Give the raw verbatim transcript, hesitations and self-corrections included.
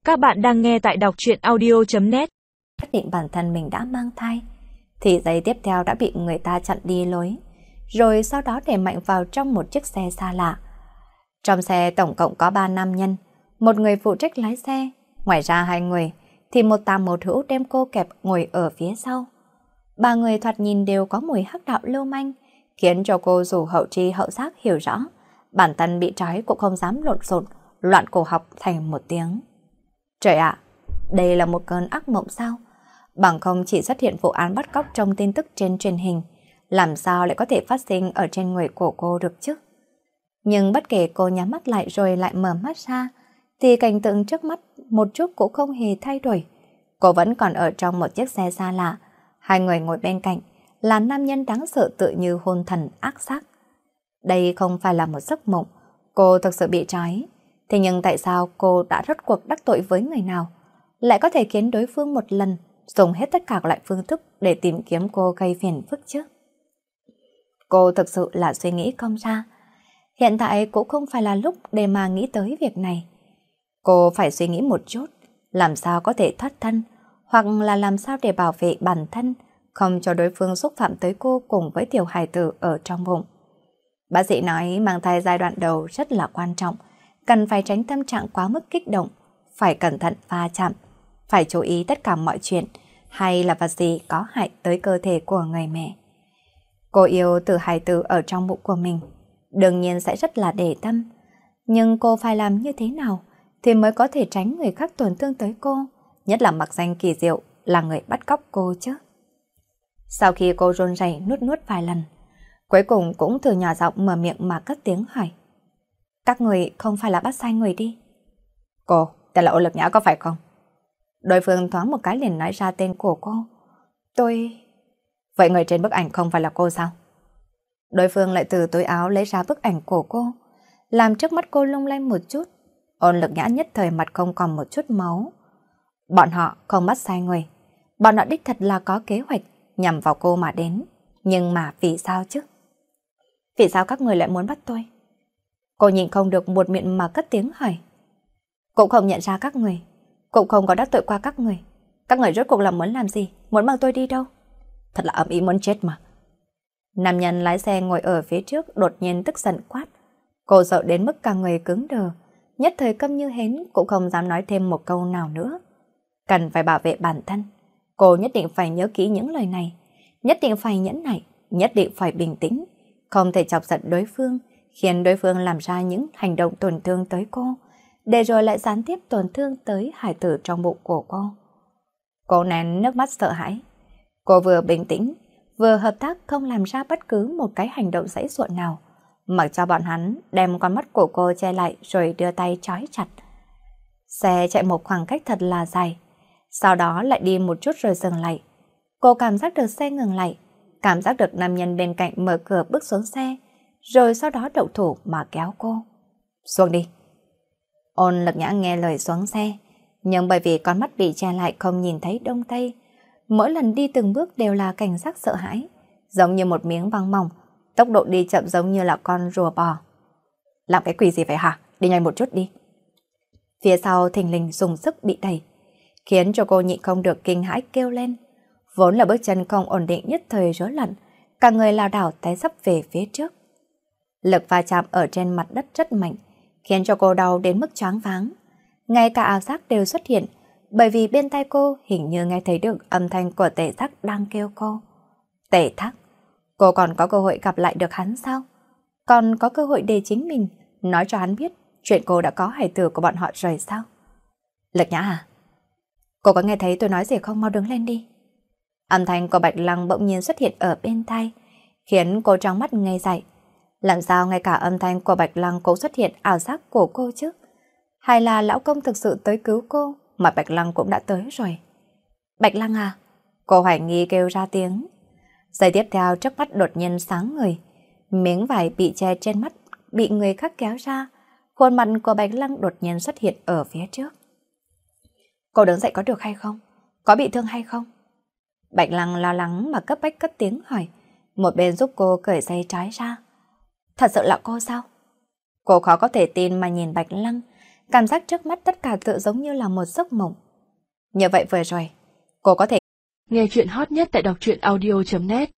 Các bạn đang nghe tại đọc truyện audio.net. Xác định bản thân mình đã mang thai, thì giây tiếp theo đã bị người ta chặn đi lối, rồi sau đó để mạnh vào trong một chiếc xe xa lạ. Trong xe tổng cộng có ba nam nhân, một người phụ trách lái xe, ngoài ra hai người thì một tà một hữu đem cô kẹp ngồi ở phía sau. Ba người thoạt nhìn đều có mùi hắc đạo lưu manh, khiến cho cô dù hậu tri hậu giác hiểu rõ, bản thân bị trói cũng không dám lộn xộn, loạn cổ học thành một tiếng. Trời ạ, đây là một cơn ác mộng sao? Bằng không chỉ xuất hiện vụ án bắt cóc trong tin tức trên truyền hình, làm sao lại có thể phát sinh ở trên người của cô được chứ? Nhưng bất kể cô nhắm mắt lại rồi lại mở mắt ra, thì cảnh tượng trước mắt một chút cũng không hề thay đổi. Cô vẫn còn ở trong một chiếc xe xa lạ, hai người ngồi bên cạnh là nam nhân đáng sợ tự như hôn thần ác sắc. Đây không phải là một giấc mộng, cô thực sự bị trói. Thế nhưng tại sao cô đã rốt cuộc đắc tội với người nào, lại có thể khiến đối phương một lần dùng hết tất cả các loại phương thức để tìm kiếm cô gây phiền phức chứ? Cô thực sự là suy nghĩ không ra. Hiện tại cũng không phải là lúc để mà nghĩ tới việc này. Cô phải suy nghĩ một chút, làm sao có thể thoát thân, hoặc là làm sao để bảo vệ bản thân, không cho đối phương xúc phạm tới cô cùng với tiểu hài tử ở trong bụng. Bác sĩ nói mang thai giai đoạn đầu rất là quan trọng, cần phải tránh tâm trạng quá mức kích động, phải cẩn thận va chạm, phải chú ý tất cả mọi chuyện, hay là vật gì có hại tới cơ thể của người mẹ. Cô yêu từ hài tử ở trong bụng của mình, đương nhiên sẽ rất là để tâm, nhưng cô phải làm như thế nào thì mới có thể tránh người khác tổn thương tới cô, nhất là mặc danh kỳ diệu là người bắt cóc cô chứ. Sau khi cô run rẩy nuốt nuốt vài lần, cuối cùng cũng từ nhỏ giọng mở miệng mà cất tiếng hỏi. Các người không phải là bắt sai người đi. Cô, tên là Ôn Lực Nhã có phải không? Đối phương thoáng một cái liền nói ra tên của cô. Tôi... Vậy người trên bức ảnh không phải là cô sao? Đối phương lại từ túi áo lấy ra bức ảnh của cô, làm trước mắt cô lung lay một chút. Ôn Lực Nhã nhất thời mặt không còn một chút máu. Bọn họ không bắt sai người. Bọn họ đích thật là có kế hoạch nhằm vào cô mà đến. Nhưng mà vì sao chứ? Vì sao các người lại muốn bắt tôi? Cô nhìn không được buột miệng mà cất tiếng hỏi. Cũng không nhận ra các người, cũng không có đắc tội qua các người. Các người rốt cuộc là muốn làm gì? Muốn mang tôi đi đâu? Thật là ầm ĩ muốn chết mà. Nam nhân lái xe ngồi ở phía trước đột nhiên tức giận quát. Cô sợ đến mức cả người cứng đờ, nhất thời câm như hến cũng không dám nói thêm một câu nào nữa. Cần phải bảo vệ bản thân, cô nhất định phải nhớ kỹ những lời này, nhất định phải nhẫn nại, nhất định phải bình tĩnh, không thể chọc giận đối phương, khiến đối phương làm ra những hành động tổn thương tới cô, để rồi lại gián tiếp tổn thương tới hải tử trong bụng của cô. Cô nén nước mắt sợ hãi. Cô vừa bình tĩnh, vừa hợp tác không làm ra bất cứ một cái hành động giãy giụa nào, mặc cho bọn hắn đem con mắt của cô che lại rồi đưa tay trói chặt. Xe chạy một khoảng cách thật là dài, sau đó lại đi một chút rồi dừng lại. Cô cảm giác được xe ngừng lại, cảm giác được nam nhân bên cạnh mở cửa bước xuống xe, rồi sau đó động thủ mà kéo cô. Xuống đi. Ôn Lực Nhã nghe lời xuống xe, nhưng bởi vì con mắt bị che lại không nhìn thấy đông tây, mỗi lần đi từng bước đều là cảnh giác sợ hãi, giống như một miếng băng mỏng, tốc độ đi chậm giống như là con rùa bò. Làm cái quỷ gì vậy hả? Đi nhanh một chút đi. Phía sau thình lình dùng sức bị đẩy, khiến cho cô nhịn không được kinh hãi kêu lên. Vốn là bước chân không ổn định nhất thời rối loạn, cả người lảo đảo té sấp về phía trước. Lực va chạm ở trên mặt đất rất mạnh, khiến cho cô đau đến mức choáng váng. Ngay cả ảo giác đều xuất hiện, bởi vì bên tai cô hình như nghe thấy được âm thanh của Tề Thác đang kêu cô. Tề Thác, cô còn có cơ hội gặp lại được hắn sao? Còn có cơ hội để chính mình nói cho hắn biết chuyện cô đã có hài tử của bọn họ rồi sao? Lực Nhã à? Cô có nghe thấy tôi nói gì không? Mau đứng lên đi. Âm thanh của Bạch Lăng bỗng nhiên xuất hiện ở bên tai, khiến cô trong mắt ngây dại. Làm sao ngay cả âm thanh của Bạch Lăng cũng xuất hiện ảo giác của cô chứ? Hay là lão công thực sự tới cứu cô mà Bạch Lăng cũng đã tới rồi? Bạch Lăng à? Cô hoài nghi kêu ra tiếng. Giây tiếp theo trước mắt đột nhiên sáng người, miếng vải bị che trên mắt bị người khác kéo ra, khuôn mặt của Bạch Lăng đột nhiên xuất hiện ở phía trước. Cô đứng dậy có được hay không? Có bị thương hay không? Bạch Lăng lo lắng mà cấp bách cất tiếng hỏi, một bên giúp cô cởi dây trái ra. Thật sự là cô sao? Cô khó có thể tin mà nhìn Bạch Lăng, cảm giác trước mắt tất cả tự giống như là một giấc mộng. Như vậy vừa rồi, cô có thể nghe chuyện hot nhất tại đọc truyện audio chấm net.